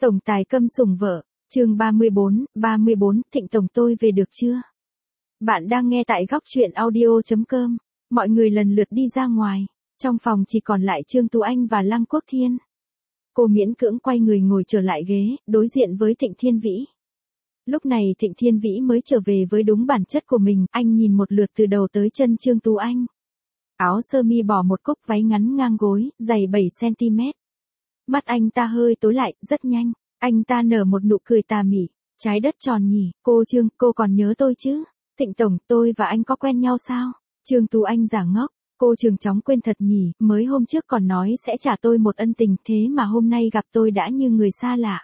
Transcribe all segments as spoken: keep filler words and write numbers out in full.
Tổng tài câm sủng vợ, chương ba mươi bốn, ba mươi bốn, Thịnh Tổng tôi về được chưa? Bạn đang nghe tại góc truyện audio chấm com, mọi người lần lượt đi ra ngoài, trong phòng chỉ còn lại Trương Tú Anh và Lăng Quốc Thiên. Cô miễn cưỡng quay người ngồi trở lại ghế, đối diện với Thịnh Thiên Vĩ. Lúc này Thịnh Thiên Vĩ mới trở về với đúng bản chất của mình, anh nhìn một lượt từ đầu tới chân Trương Tú Anh. Áo sơ mi bỏ một cúc váy ngắn ngang gối, dày bảy xăng ti mét. Mắt anh ta hơi tối lại, rất nhanh, anh ta nở một nụ cười tà mị, trái đất tròn nhỉ, cô Trương, cô còn nhớ tôi chứ? Thịnh Tổng, tôi và anh có quen nhau sao? Trương Tú Anh giả ngốc, cô Trương chóng quên thật nhỉ, mới hôm trước còn nói sẽ trả tôi một ân tình, thế mà hôm nay gặp tôi đã như người xa lạ.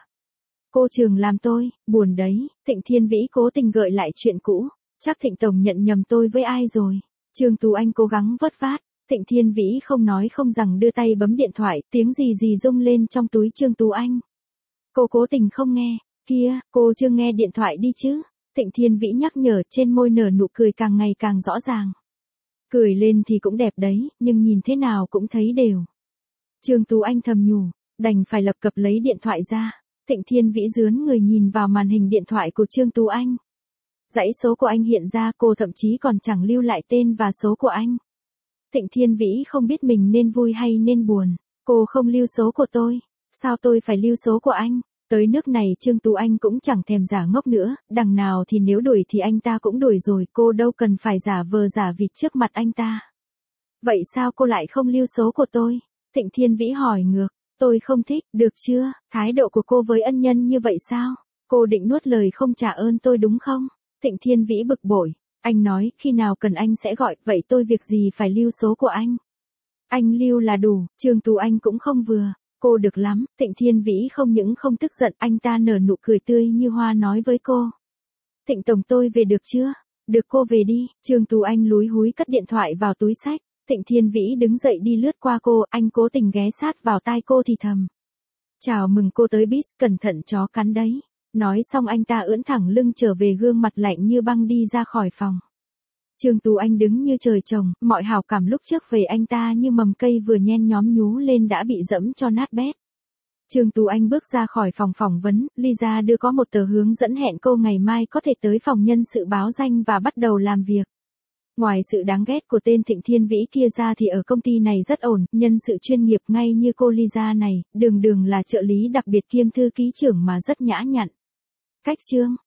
Cô Trương làm tôi, buồn đấy. Thịnh Thiên Vĩ cố tình gợi lại chuyện cũ, chắc Thịnh Tổng nhận nhầm tôi với ai rồi. Trương Tú Anh cố gắng vớt vát. Thịnh Thiên Vĩ không nói không rằng đưa tay bấm điện thoại, tiếng gì gì rung lên trong túi Trương Tú Anh. Cô cố tình không nghe, kia, cô chưa nghe điện thoại đi chứ. Thịnh Thiên Vĩ nhắc nhở, trên môi nở nụ cười càng ngày càng rõ ràng. Cười lên thì cũng đẹp đấy, nhưng nhìn thế nào cũng thấy đều. Trương Tú Anh thầm nhủ, đành phải lập cập lấy điện thoại ra. Thịnh Thiên Vĩ dướn người nhìn vào màn hình điện thoại của Trương Tú Anh. Dãy số của anh hiện ra, cô thậm chí còn chẳng lưu lại tên và số của anh. Thịnh Thiên Vĩ không biết mình nên vui hay nên buồn. Cô không lưu số của tôi, sao tôi phải lưu số của anh? Tới nước này Trương Tú Anh cũng chẳng thèm giả ngốc nữa, đằng nào thì nếu đuổi thì anh ta cũng đuổi rồi, cô đâu cần phải giả vờ giả vịt trước mặt anh ta. Vậy sao cô lại không lưu số của tôi? Thịnh Thiên Vĩ hỏi ngược, tôi không thích, được chưa? Thái độ của cô với ân nhân như vậy sao? Cô định nuốt lời không trả ơn tôi đúng không? Thịnh Thiên Vĩ bực bội. Anh nói, khi nào cần anh sẽ gọi, vậy tôi việc gì phải lưu số của anh? Anh lưu là đủ. Trương Tú Anh cũng không vừa. Cô được lắm. Thịnh Thiên Vĩ không những không tức giận, anh ta nở nụ cười tươi như hoa nói với cô. Thịnh Tổng tôi về được chưa? Được, cô về đi. Trương Tú Anh lúi húi cất điện thoại vào túi xách. Thịnh Thiên Vĩ đứng dậy đi lướt qua cô, anh cố tình ghé sát vào tai cô thì thầm. Chào mừng cô tới Bis, cẩn thận chó cắn đấy. Nói xong anh ta ưỡn thẳng lưng trở về, gương mặt lạnh như băng đi ra khỏi phòng. Trương Tú Anh đứng như trời trồng, mọi hảo cảm lúc trước về anh ta như mầm cây vừa nhen nhóm nhú lên đã bị dẫm cho nát bét. Trương Tú Anh bước ra khỏi phòng phỏng vấn, Lisa đưa có một tờ hướng dẫn hẹn cô ngày mai có thể tới phòng nhân sự báo danh và bắt đầu làm việc. Ngoài sự đáng ghét của tên Thịnh Thiên Vĩ kia ra thì ở công ty này rất ổn, nhân sự chuyên nghiệp ngay như cô Lisa này, đường đường là trợ lý đặc biệt kiêm thư ký trưởng mà rất nhã nhặn. Cách Trương